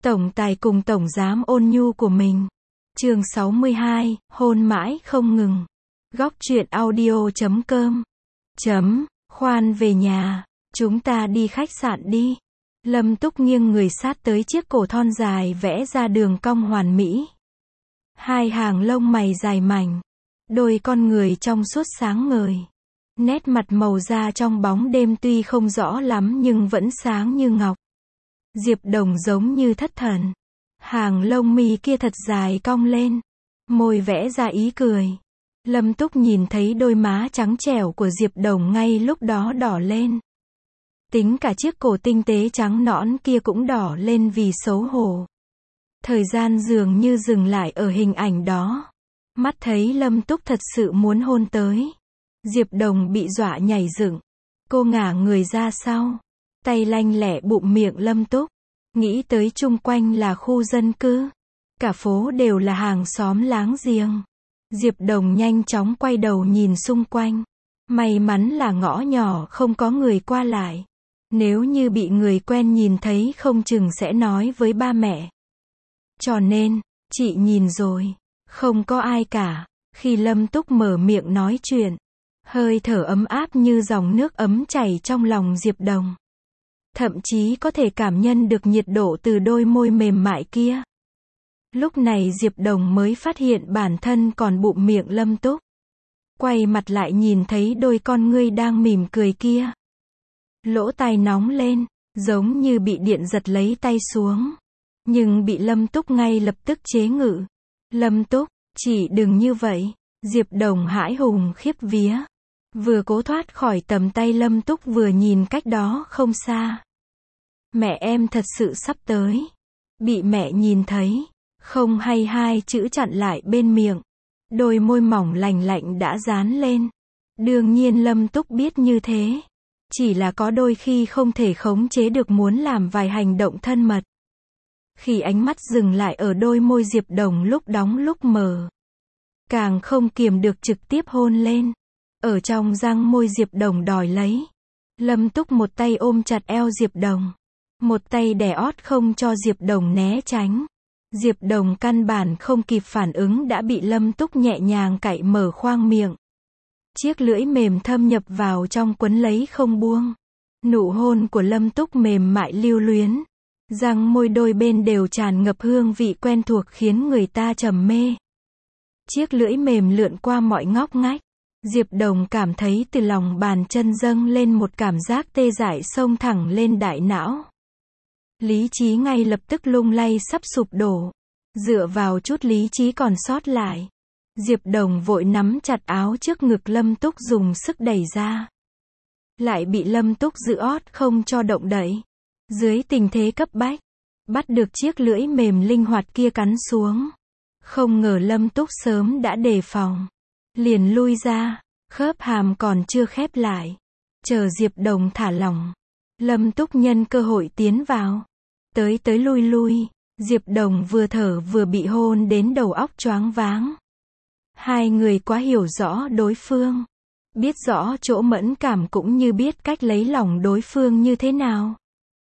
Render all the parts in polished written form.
Tổng tài cùng tổng giám ôn nhu của mình. Chương 62, hôn mãi không ngừng. Góc truyện audio.com. Khoan về nhà, chúng ta đi khách sạn đi. Lâm Túc nghiêng người sát tới chiếc cổ thon dài vẽ ra đường cong hoàn mỹ. Hai hàng lông mày dài mảnh, đôi con người trong suốt sáng ngời. Nét mặt màu da trong bóng đêm tuy không rõ lắm nhưng vẫn sáng như ngọc. Diệp Đồng giống như thất thần. Hàng lông mi kia thật dài cong lên, môi vẽ ra ý cười. Lâm Túc nhìn thấy đôi má trắng trẻo của Diệp Đồng ngay lúc đó đỏ lên. Tính cả chiếc cổ tinh tế trắng nõn kia cũng đỏ lên vì xấu hổ. Thời gian dường như dừng lại ở hình ảnh đó. Mắt thấy Lâm Túc thật sự muốn hôn tới. Diệp Đồng bị dọa nhảy dựng. Cô ngả người ra sau, tay lanh lẹ bụm miệng Lâm Túc. Nghĩ tới chung quanh là khu dân cư. Cả phố đều là hàng xóm láng giềng. Diệp Đồng nhanh chóng quay đầu nhìn xung quanh. May mắn là ngõ nhỏ không có người qua lại. Nếu như bị người quen nhìn thấy không chừng sẽ nói với ba mẹ. Cho nên, chị nhìn rồi, không có ai cả. Khi Lâm Túc mở miệng nói chuyện, hơi thở ấm áp như dòng nước ấm chảy trong lòng Diệp Đồng. Thậm chí có thể cảm nhận được nhiệt độ từ đôi môi mềm mại kia. Lúc này Diệp Đồng mới phát hiện bản thân còn bụm miệng Lâm Túc. Quay mặt lại nhìn thấy đôi con ngươi đang mỉm cười kia. Lỗ tai nóng lên, giống như bị điện giật lấy tay xuống. Nhưng bị Lâm Túc ngay lập tức chế ngự. Lâm Túc, chỉ đừng như vậy. Diệp Đồng hãi hùng khiếp vía. Vừa cố thoát khỏi tầm tay Lâm Túc vừa nhìn cách đó không xa. Mẹ em thật sự sắp tới. Bị mẹ nhìn thấy. Không hay hai chữ chặn lại bên miệng. Đôi môi mỏng lành lạnh đã dán lên. Đương nhiên Lâm Túc biết như thế. Chỉ là có đôi khi không thể khống chế được muốn làm vài hành động thân mật. Khi ánh mắt dừng lại ở đôi môi Diệp Đồng lúc đóng lúc mở. Càng không kiềm được trực tiếp hôn lên. Ở trong răng môi Diệp Đồng đòi lấy. Lâm Túc một tay ôm chặt eo Diệp Đồng. Một tay đè ót không cho Diệp Đồng né tránh. Diệp Đồng căn bản không kịp phản ứng đã bị Lâm Túc nhẹ nhàng cạy mở khoang miệng. Chiếc lưỡi mềm thâm nhập vào trong quấn lấy không buông. Nụ hôn của Lâm Túc mềm mại lưu luyến. Răng môi đôi bên đều tràn ngập hương vị quen thuộc khiến người ta trầm mê. Chiếc lưỡi mềm lượn qua mọi ngóc ngách. Diệp Đồng cảm thấy từ lòng bàn chân dâng lên một cảm giác tê dại xông thẳng lên đại não. Lý trí ngay lập tức lung lay sắp sụp đổ. Dựa vào chút lý trí còn sót lại. Diệp Đồng vội nắm chặt áo trước ngực Lâm Túc dùng sức đẩy ra. Lại bị Lâm Túc giữ ót không cho động đậy. Dưới tình thế cấp bách, bắt được chiếc lưỡi mềm linh hoạt kia cắn xuống. Không ngờ Lâm Túc sớm đã đề phòng. Liền lui ra, khớp hàm còn chưa khép lại. Chờ Diệp Đồng thả lỏng. Lâm Túc nhân cơ hội tiến vào. Tới lui lui, Diệp Đồng vừa thở vừa bị hôn đến đầu óc choáng váng. Hai người quá hiểu rõ đối phương. Biết rõ chỗ mẫn cảm cũng như biết cách lấy lòng đối phương như thế nào.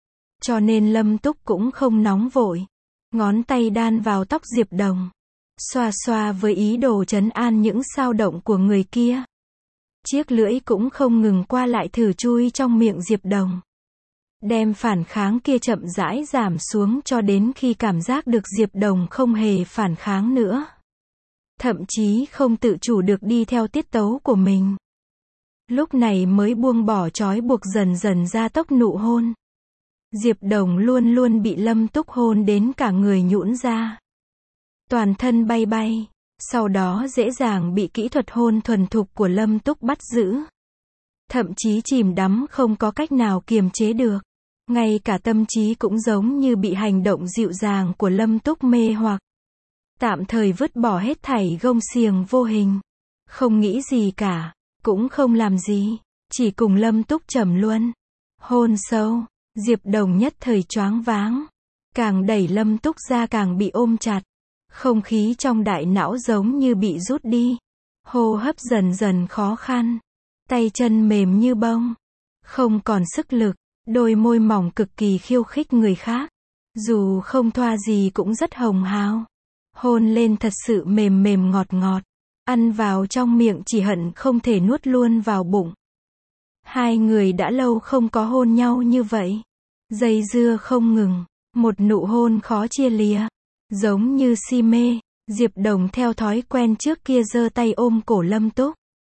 Cho nên Lâm Túc cũng không nóng vội. Ngón tay đan vào tóc Diệp Đồng. Xoa xoa với ý đồ trấn an những xao động của người kia. Chiếc lưỡi cũng không ngừng qua lại thử chui trong miệng Diệp Đồng. Đem phản kháng kia chậm rãi giảm xuống cho đến khi cảm giác được Diệp Đồng không hề phản kháng nữa. Thậm chí không tự chủ được đi theo tiết tấu của mình. Lúc này mới buông bỏ trói buộc dần dần gia tốc nụ hôn. Diệp Đồng luôn luôn bị Lâm Túc hôn đến cả người nhũn ra. Toàn thân bay bay. Sau đó dễ dàng bị kỹ thuật hôn thuần thục của Lâm Túc bắt giữ. Thậm chí chìm đắm không có cách nào kiềm chế được. Ngay cả tâm trí cũng giống như bị hành động dịu dàng của Lâm Túc mê hoặc. Tạm thời vứt bỏ hết thảy gông xiềng vô hình. Không nghĩ gì cả. Cũng không làm gì. Chỉ cùng Lâm Túc trầm luân. Hôn sâu. Diệp Đồng nhất thời choáng váng. Càng đẩy Lâm Túc ra càng bị ôm chặt. Không khí trong đại não giống như bị rút đi. Hô hấp dần dần khó khăn. Tay chân mềm như bông. Không còn sức lực. Đôi môi mỏng cực kỳ khiêu khích người khác. Dù không thoa gì cũng rất hồng hào. Hôn lên thật sự mềm mềm ngọt ngọt. Ăn vào trong miệng chỉ hận không thể nuốt luôn vào bụng. Hai người đã lâu không có hôn nhau như vậy. Dây dưa không ngừng. Một nụ hôn khó chia lìa. Giống như si mê, Diệp Đồng theo thói quen trước kia giơ tay ôm cổ Lâm Túc.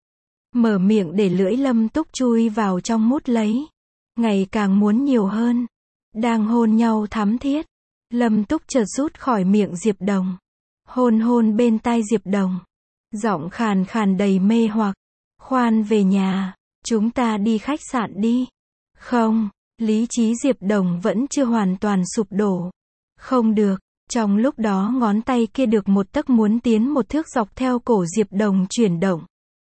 Mở miệng để lưỡi Lâm Túc chui vào trong mút lấy. Ngày càng muốn nhiều hơn. Đang hôn nhau thắm thiết. Lâm Túc chợt rút khỏi miệng Diệp Đồng. Hôn hôn bên tai Diệp Đồng. Giọng khàn khàn đầy mê hoặc. Khoan về nhà, chúng ta đi khách sạn đi. Không, lý trí Diệp Đồng vẫn chưa hoàn toàn sụp đổ. Không được, trong lúc đó ngón tay kia được một tấc muốn tiến một thước dọc theo cổ Diệp Đồng chuyển động.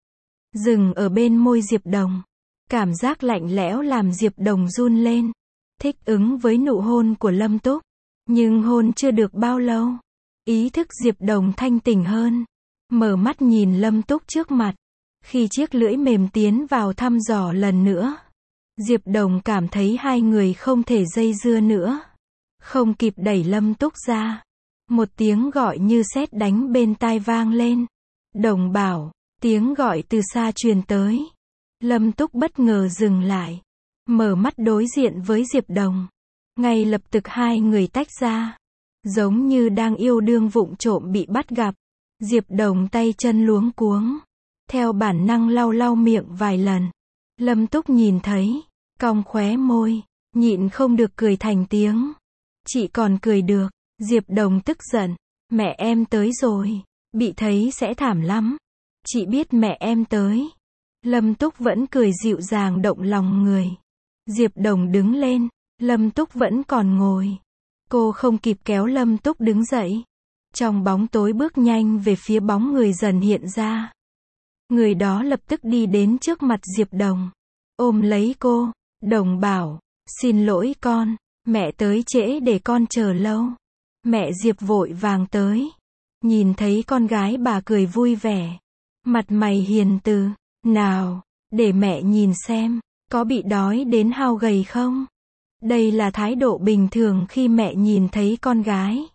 Dừng ở bên môi Diệp Đồng. Cảm giác lạnh lẽo làm Diệp Đồng run lên. Thích ứng với nụ hôn của Lâm Túc. Nhưng hôn chưa được bao lâu. Ý thức Diệp Đồng thanh tỉnh hơn. Mở mắt nhìn Lâm Túc trước mặt. Khi chiếc lưỡi mềm tiến vào thăm dò lần nữa. Diệp Đồng cảm thấy hai người không thể dây dưa nữa. Không kịp đẩy Lâm Túc ra. Một tiếng gọi như sét đánh bên tai vang lên. Đồng bảo, tiếng gọi từ xa truyền tới. Lâm Túc bất ngờ dừng lại. Mở mắt đối diện với Diệp Đồng. Ngay lập tức hai người tách ra. Giống như đang yêu đương vụng trộm bị bắt gặp. Diệp Đồng tay chân luống cuống. Theo bản năng lau lau miệng vài lần. Lâm Túc nhìn thấy. Cong khóe môi. Nhịn không được cười thành tiếng. Chị còn cười được. Diệp Đồng tức giận. Mẹ em tới rồi. Bị thấy sẽ thảm lắm. Chị biết mẹ em tới. Lâm Túc vẫn cười dịu dàng động lòng người. Diệp Đồng đứng lên. Lâm Túc vẫn còn ngồi. Cô không kịp kéo Lâm Túc đứng dậy. Trong bóng tối bước nhanh về phía bóng người dần hiện ra. Người đó lập tức đi đến trước mặt Diệp Đồng. Ôm lấy cô. Đồng bảo. Xin lỗi con. Mẹ tới trễ để con chờ lâu. Mẹ Diệp vội vàng tới. Nhìn thấy con gái bà cười vui vẻ. Mặt mày hiền từ. Nào, để mẹ nhìn xem, có bị đói đến hao gầy không? Đây là thái độ bình thường khi mẹ nhìn thấy con gái.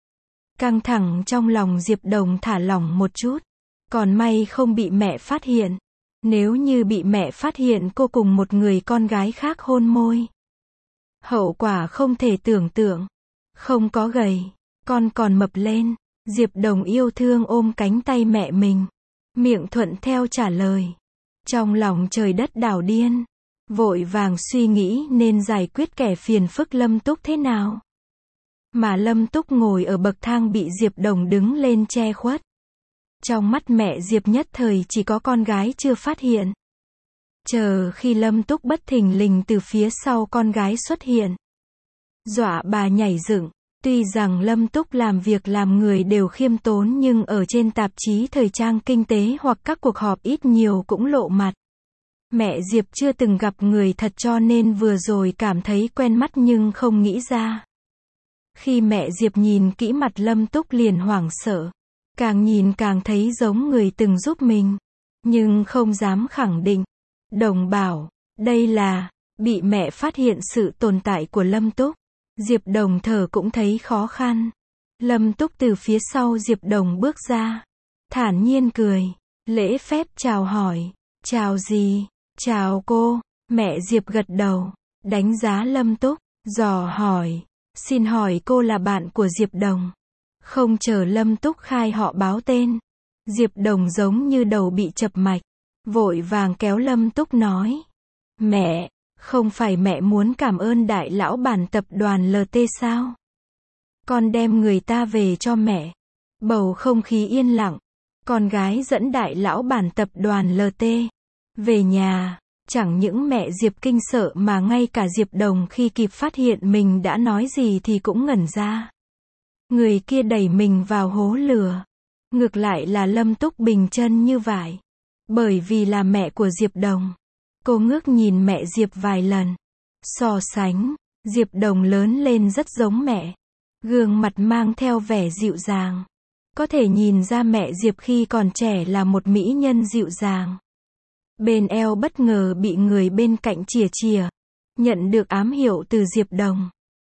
Căng thẳng trong lòng Diệp Đồng thả lỏng một chút. Còn may không bị mẹ phát hiện. Nếu như bị mẹ phát hiện cô cùng một người con gái khác hôn môi. Hậu quả không thể tưởng tượng. Không có gầy, con còn mập lên. Diệp Đồng yêu thương ôm cánh tay mẹ mình. Miệng thuận theo trả lời. Trong lòng trời đất đảo điên. Vội vàng suy nghĩ nên giải quyết kẻ phiền phức Lâm Túc thế nào. Mà Lâm Túc ngồi ở bậc thang bị Diệp Đồng đứng lên che khuất. Trong mắt mẹ Diệp nhất thời chỉ có con gái chưa phát hiện. Chờ khi Lâm Túc bất thình lình từ phía sau con gái xuất hiện. Dọa bà nhảy dựng. Tuy rằng Lâm Túc làm việc làm người đều khiêm tốn nhưng ở trên tạp chí thời trang kinh tế hoặc các cuộc họp ít nhiều cũng lộ mặt. Mẹ Diệp chưa từng gặp người thật cho nên vừa rồi cảm thấy quen mắt nhưng không nghĩ ra. Khi mẹ Diệp nhìn kỹ mặt Lâm Túc liền hoảng sợ. Càng nhìn càng thấy giống người từng giúp mình. Nhưng không dám khẳng định. Đồng bảo, đây là, bị mẹ phát hiện sự tồn tại của Lâm Túc. Diệp Đồng thở cũng thấy khó khăn. Lâm Túc từ phía sau Diệp Đồng bước ra. Thản nhiên cười. Lễ phép chào hỏi. Chào gì? Chào cô. Mẹ Diệp gật đầu. Đánh giá Lâm Túc. Dò hỏi. Xin hỏi cô là bạn của Diệp Đồng. Không chờ Lâm Túc khai họ báo tên. Diệp Đồng giống như đầu bị chập mạch. Vội vàng kéo Lâm Túc nói. Mẹ. Không phải mẹ muốn cảm ơn đại lão bản tập đoàn LT sao? Con đem người ta về cho mẹ. Bầu không khí yên lặng. Con gái dẫn đại lão bản tập đoàn LT về nhà. Chẳng những mẹ Diệp kinh sợ mà ngay cả Diệp Đồng khi kịp phát hiện mình đã nói gì thì cũng ngẩn ra. Người kia đẩy mình vào hố lửa. Ngược lại là Lâm Túc bình chân như vải. Bởi vì là mẹ của Diệp Đồng. Cô ngước nhìn mẹ Diệp vài lần. So sánh, Diệp Đồng lớn lên rất giống mẹ. Gương mặt mang theo vẻ dịu dàng. Có thể nhìn ra mẹ Diệp khi còn trẻ là một mỹ nhân dịu dàng. Bên eo bất ngờ bị người bên cạnh chìa chìa. Nhận được ám hiệu từ Diệp Đồng.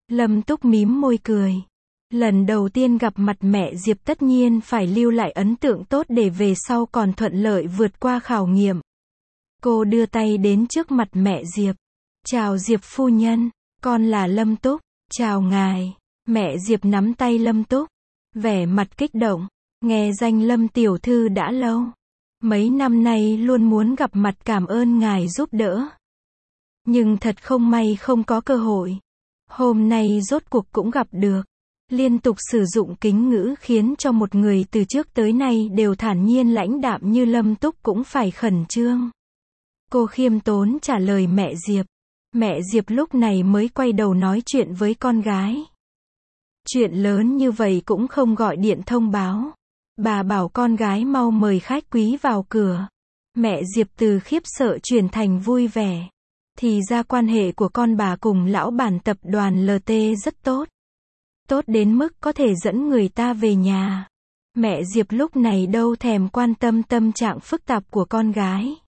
Lâm Túc mím môi cười. Lần đầu tiên gặp mặt mẹ Diệp tất nhiên phải lưu lại ấn tượng tốt để về sau còn thuận lợi vượt qua khảo nghiệm. Cô đưa tay đến trước mặt mẹ Diệp. Chào Diệp phu nhân, con là Lâm Túc. Chào ngài. Mẹ Diệp nắm tay Lâm Túc, vẻ mặt kích động. Nghe danh Lâm tiểu thư đã lâu. Mấy năm nay luôn muốn gặp mặt cảm ơn ngài giúp đỡ. Nhưng thật không may không có cơ hội. Hôm nay rốt cuộc cũng gặp được. Liên tục sử dụng kính ngữ khiến cho một người từ trước tới nay đều thản nhiên lãnh đạm như Lâm Túc cũng phải khẩn trương. Cô khiêm tốn trả lời mẹ Diệp. Mẹ Diệp lúc này mới quay đầu nói chuyện với con gái. Chuyện lớn như vậy cũng không gọi điện thông báo. Bà bảo con gái mau mời khách quý vào cửa. Mẹ Diệp từ khiếp sợ chuyển thành vui vẻ. Thì ra quan hệ của con bà cùng lão bản tập đoàn LT rất tốt. Tốt đến mức có thể dẫn người ta về nhà. Mẹ Diệp lúc này đâu thèm quan tâm tâm trạng phức tạp của con gái.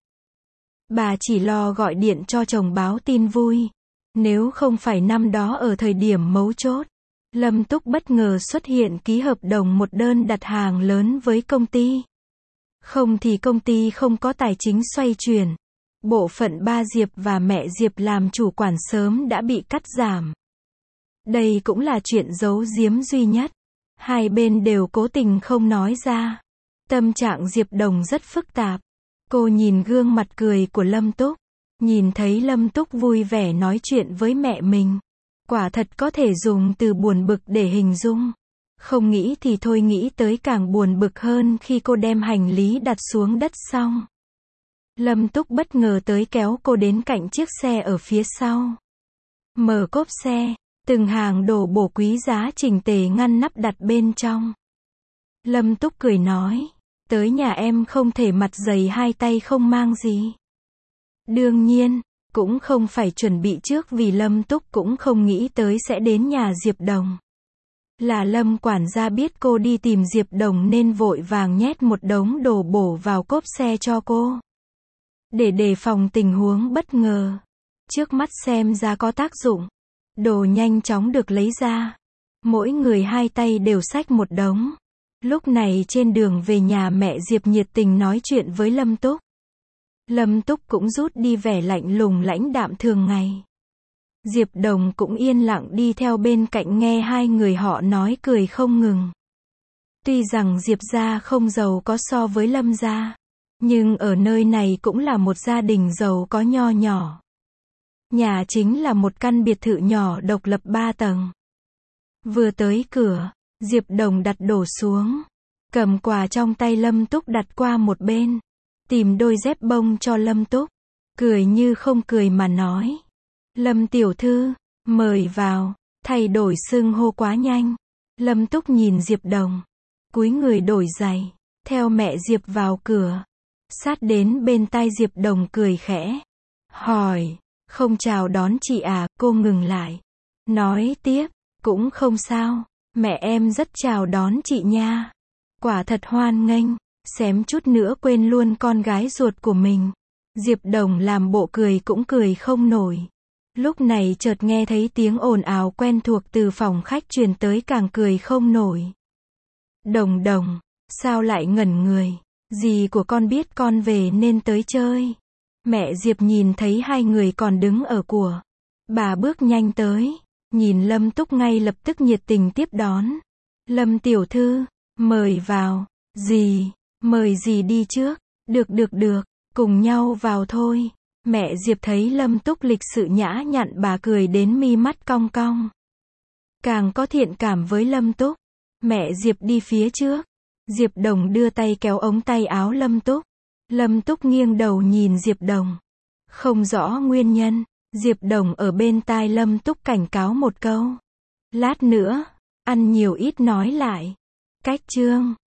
Bà chỉ lo gọi điện cho chồng báo tin vui. Nếu không phải năm đó ở thời điểm mấu chốt, Lâm Túc bất ngờ xuất hiện ký hợp đồng một đơn đặt hàng lớn với công ty. Không thì công ty không có tài chính xoay chuyển. Bộ phận ba Diệp và mẹ Diệp làm chủ quản sớm đã bị cắt giảm. Đây cũng là chuyện giấu giếm duy nhất. Hai bên đều cố tình không nói ra. Tâm trạng Diệp Đồng rất phức tạp. Cô nhìn gương mặt cười của Lâm Túc. Nhìn thấy Lâm Túc vui vẻ nói chuyện với mẹ mình. Quả thật có thể dùng từ buồn bực để hình dung. Không nghĩ thì thôi, nghĩ tới càng buồn bực hơn khi cô đem hành lý đặt xuống đất xong. Lâm Túc bất ngờ tới kéo cô đến cạnh chiếc xe ở phía sau. Mở cốp xe, từng hàng đồ bổ quý giá chỉnh tề ngăn nắp đặt bên trong. Lâm Túc cười nói, tới nhà em không thể mặt dày hai tay không mang gì. Đương nhiên, cũng không phải chuẩn bị trước vì Lâm Túc cũng không nghĩ tới sẽ đến nhà Diệp Đồng. Là Lâm quản gia biết cô đi tìm Diệp Đồng nên vội vàng nhét một đống đồ bổ vào cốp xe cho cô. Để đề phòng tình huống bất ngờ. Trước mắt xem ra có tác dụng. Đồ nhanh chóng được lấy ra. Mỗi người hai tay đều xách một đống. Lúc này trên đường về nhà mẹ Diệp nhiệt tình nói chuyện với Lâm Túc. Lâm Túc cũng rút đi vẻ lạnh lùng lãnh đạm thường ngày. Diệp Đồng cũng yên lặng đi theo bên cạnh nghe hai người họ nói cười không ngừng. Tuy rằng Diệp gia không giàu có so với Lâm gia, nhưng ở nơi này cũng là một gia đình giàu có nho nhỏ. Nhà chính là một căn biệt thự nhỏ độc lập 3 tầng. Vừa tới cửa, Diệp Đồng đặt đồ xuống, cầm quà trong tay Lâm Túc đặt qua một bên, tìm đôi dép bông cho Lâm Túc, cười như không cười mà nói. Lâm tiểu thư, mời vào, thay đổi xưng hô quá nhanh. Lâm Túc nhìn Diệp Đồng, cúi người đổi giày, theo mẹ Diệp vào cửa. Sát đến bên tai Diệp Đồng cười khẽ, hỏi, không chào đón chị à? Cô ngừng lại, nói tiếp, cũng không sao, mẹ em rất chào đón chị nha. Quả thật hoan nghênh, xém chút nữa quên luôn con gái ruột của mình. Diệp Đồng làm bộ cười cũng cười không nổi. Lúc này chợt nghe thấy tiếng ồn ào quen thuộc từ phòng khách truyền tới càng cười không nổi. Đồng Đồng, sao lại ngẩn người? Dì của con biết con về nên tới chơi. Mẹ Diệp nhìn thấy hai người còn đứng ở của. Bà bước nhanh tới, nhìn Lâm Túc ngay lập tức nhiệt tình tiếp đón. Lâm tiểu thư, mời vào. Dì, mời dì đi trước. Được, cùng nhau vào thôi. Mẹ Diệp thấy Lâm Túc lịch sự nhã nhặn bà cười đến mi mắt cong cong. Càng có thiện cảm với Lâm Túc. Mẹ Diệp đi phía trước. Diệp Đồng đưa tay kéo ống tay áo Lâm Túc. Lâm Túc nghiêng đầu nhìn Diệp Đồng. Không rõ nguyên nhân, Diệp Đồng ở bên tai Lâm Túc cảnh cáo một câu. Lát nữa, ăn nhiều ít nói lại. Cách chương